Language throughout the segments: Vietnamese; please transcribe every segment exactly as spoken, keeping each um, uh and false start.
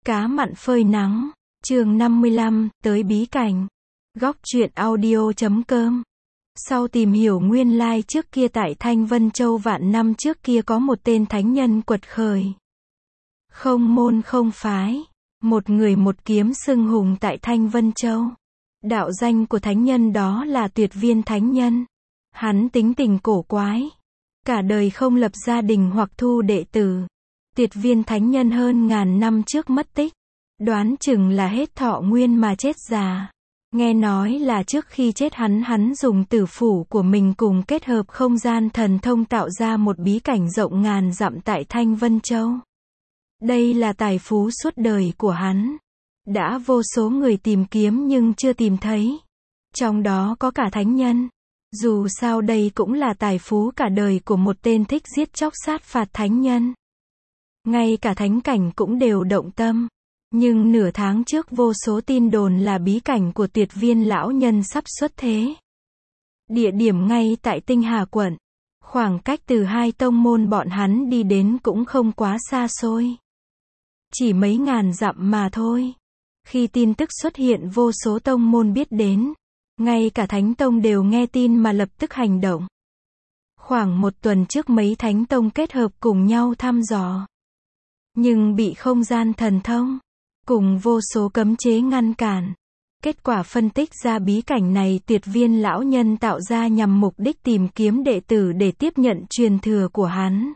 Cá mặn phơi nắng, chương năm mươi lăm, tới bí cảnh. Góc truyện audio chấm com. Sau tìm hiểu nguyên lai trước kia tại Thanh Vân Châu vạn năm trước kia có một tên thánh nhân quật khởi. Không môn không phái, một người một kiếm xưng hùng tại Thanh Vân Châu. Đạo danh của thánh nhân đó là Tuyệt Viên Thánh Nhân. Hắn tính tình cổ quái, cả đời không lập gia đình hoặc thu đệ tử. Tuyệt Viên Thánh Nhân hơn ngàn năm trước mất tích, đoán chừng là hết thọ nguyên mà chết già. Nghe nói là trước khi chết hắn hắn dùng tử phủ của mình cùng kết hợp không gian thần thông tạo ra một bí cảnh rộng ngàn dặm tại Thanh Vân Châu. Đây là tài phú suốt đời của hắn. Đã vô số người tìm kiếm nhưng chưa tìm thấy. Trong đó có cả thánh nhân. Dù sao đây cũng là tài phú cả đời của một tên thích giết chóc sát phạt thánh nhân. Ngay cả thánh cảnh cũng đều động tâm. Nhưng nửa tháng trước vô số tin đồn là bí cảnh của Tuyệt Viên lão nhân sắp xuất thế. Địa điểm ngay tại Tinh Hà quận. Khoảng cách từ hai tông môn bọn hắn đi đến cũng không quá xa xôi. Chỉ mấy ngàn dặm mà thôi. Khi tin tức xuất hiện vô số tông môn biết đến. Ngay cả thánh tông đều nghe tin mà lập tức hành động. Khoảng một tuần trước mấy thánh tông kết hợp cùng nhau thăm dò. Nhưng bị không gian thần thông cùng vô số cấm chế ngăn cản. Kết quả phân tích ra bí cảnh này Tuyệt Viên lão nhân tạo ra nhằm mục đích tìm kiếm đệ tử để tiếp nhận truyền thừa của hắn.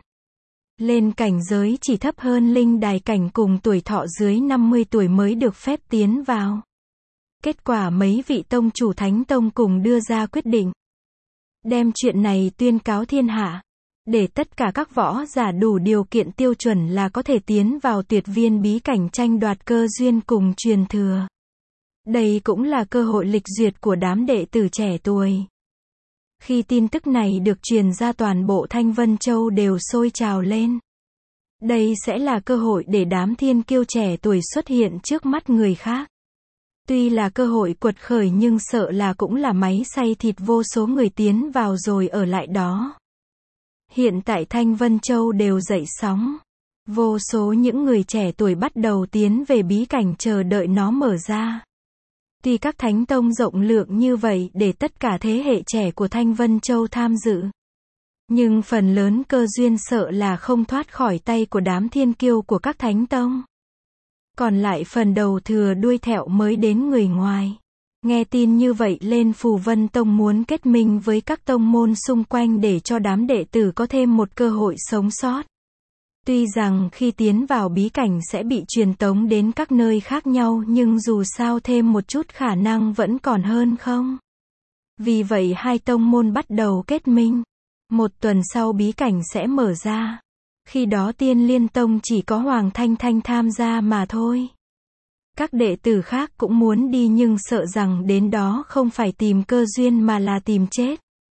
Lên cảnh giới chỉ thấp hơn linh đài cảnh cùng tuổi thọ dưới năm mươi tuổi mới được phép tiến vào. Kết quả mấy vị tông chủ thánh tông cùng đưa ra quyết định. Đem chuyện này tuyên cáo thiên hạ. Để tất cả các võ giả đủ điều kiện tiêu chuẩn là có thể tiến vào Tuyệt Viên bí cảnh tranh đoạt cơ duyên cùng truyền thừa. Đây cũng là cơ hội lịch duyệt của đám đệ tử trẻ tuổi. Khi tin tức này được truyền ra toàn bộ Thanh Vân Châu đều sôi trào lên. Đây sẽ là cơ hội để đám thiên kiêu trẻ tuổi xuất hiện trước mắt người khác. Tuy là cơ hội quật khởi nhưng sợ là cũng là máy xay thịt vô số người tiến vào rồi ở lại đó. Hiện tại Thanh Vân Châu đều dậy sóng. Vô số những người trẻ tuổi bắt đầu tiến về bí cảnh chờ đợi nó mở ra. Tuy các thánh tông rộng lượng như vậy để tất cả thế hệ trẻ của Thanh Vân Châu tham dự. Nhưng phần lớn cơ duyên sợ là không thoát khỏi tay của đám thiên kiêu của các thánh tông. Còn lại phần đầu thừa đuôi thẹo mới đến người ngoài. Nghe tin như vậy lên Phù Vân Tông muốn kết minh với các tông môn xung quanh để cho đám đệ tử có thêm một cơ hội sống sót. Tuy rằng khi tiến vào bí cảnh sẽ bị truyền tống đến các nơi khác nhau nhưng dù sao thêm một chút khả năng vẫn còn hơn không. Vì vậy hai tông môn bắt đầu kết minh. Một tuần sau bí cảnh sẽ mở ra. Khi đó Tiên Liên Tông chỉ có Hoàng Thanh Thanh tham gia mà thôi. Các đệ tử khác cũng muốn đi nhưng sợ rằng đến đó không phải tìm cơ duyên mà là tìm chết.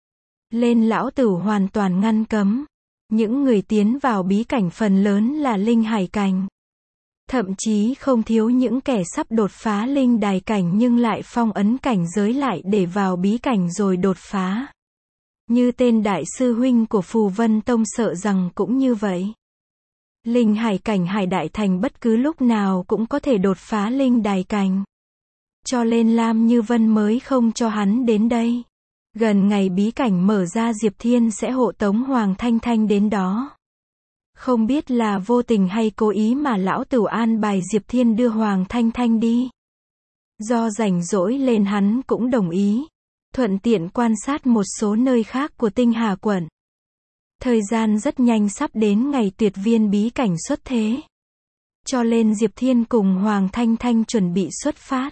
Lên lão tử hoàn toàn ngăn cấm. Những người tiến vào bí cảnh phần lớn là linh hải cảnh. Thậm chí không thiếu những kẻ sắp đột phá linh đài cảnh nhưng lại phong ấn cảnh giới lại để vào bí cảnh rồi đột phá. Như tên đại sư huynh của Phù Vân Tông sợ rằng cũng như vậy. Linh hải cảnh Hải Đại Thành bất cứ lúc nào cũng có thể đột phá linh đài cảnh. Cho nên Lam Như Vân mới không cho hắn đến đây. Gần ngày bí cảnh mở ra Diệp Thiên sẽ hộ tống Hoàng Thanh Thanh đến đó. Không biết là vô tình hay cố ý mà lão tử an bài Diệp Thiên đưa Hoàng Thanh Thanh đi. Do rảnh rỗi lên hắn cũng đồng ý. Thuận tiện quan sát một số nơi khác của Tinh Hà quận. Thời gian rất nhanh sắp đến ngày Tuyệt Viên bí cảnh xuất thế. Cho nên Diệp Thiên cùng Hoàng Thanh Thanh chuẩn bị xuất phát.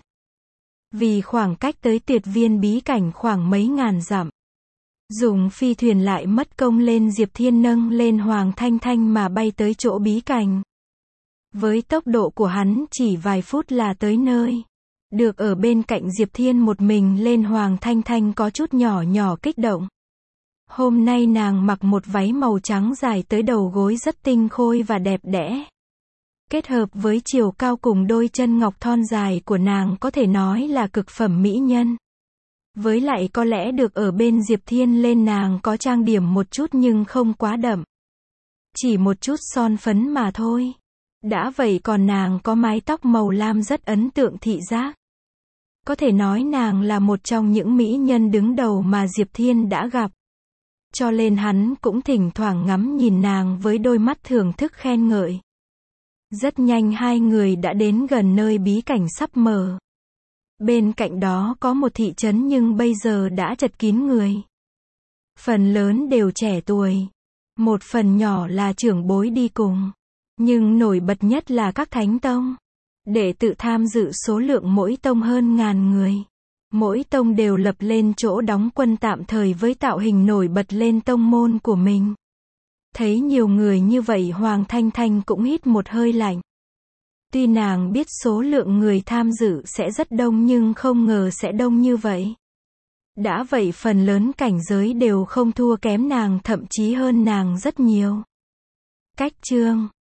Vì khoảng cách tới Tuyệt Viên bí cảnh khoảng mấy ngàn dặm. Dùng phi thuyền lại mất công lên Diệp Thiên nâng lên Hoàng Thanh Thanh mà bay tới chỗ bí cảnh. Với tốc độ của hắn chỉ vài phút là tới nơi. Được ở bên cạnh Diệp Thiên một mình lên Hoàng Thanh Thanh có chút nhỏ nhỏ kích động. Hôm nay nàng mặc một váy màu trắng dài tới đầu gối rất tinh khôi và đẹp đẽ. Kết hợp với chiều cao cùng đôi chân ngọc thon dài của nàng có thể nói là cực phẩm mỹ nhân. Với lại có lẽ được ở bên Diệp Thiên lên nàng có trang điểm một chút nhưng không quá đậm. Chỉ một chút son phấn mà thôi. Đã vậy còn nàng có mái tóc màu lam rất ấn tượng thị giác. Có thể nói nàng là một trong những mỹ nhân đứng đầu mà Diệp Thiên đã gặp. Cho nên hắn cũng thỉnh thoảng ngắm nhìn nàng với đôi mắt thưởng thức khen ngợi. Rất nhanh hai người đã đến gần nơi bí cảnh sắp mở. Bên cạnh đó có một thị trấn nhưng bây giờ đã chật kín người. Phần lớn đều trẻ tuổi. Một phần nhỏ là trưởng bối đi cùng. Nhưng nổi bật nhất là các thánh tông. Đệ tử tham dự số lượng mỗi tông hơn ngàn người. Mỗi tông đều lập lên chỗ đóng quân tạm thời với tạo hình nổi bật lên tông môn của mình. Thấy nhiều người như vậy Hoàng Thanh Thanh cũng hít một hơi lạnh. Tuy nàng biết số lượng người tham dự sẽ rất đông nhưng không ngờ sẽ đông như vậy. Đã vậy phần lớn cảnh giới đều không thua kém nàng, thậm chí hơn nàng rất nhiều. Cách chương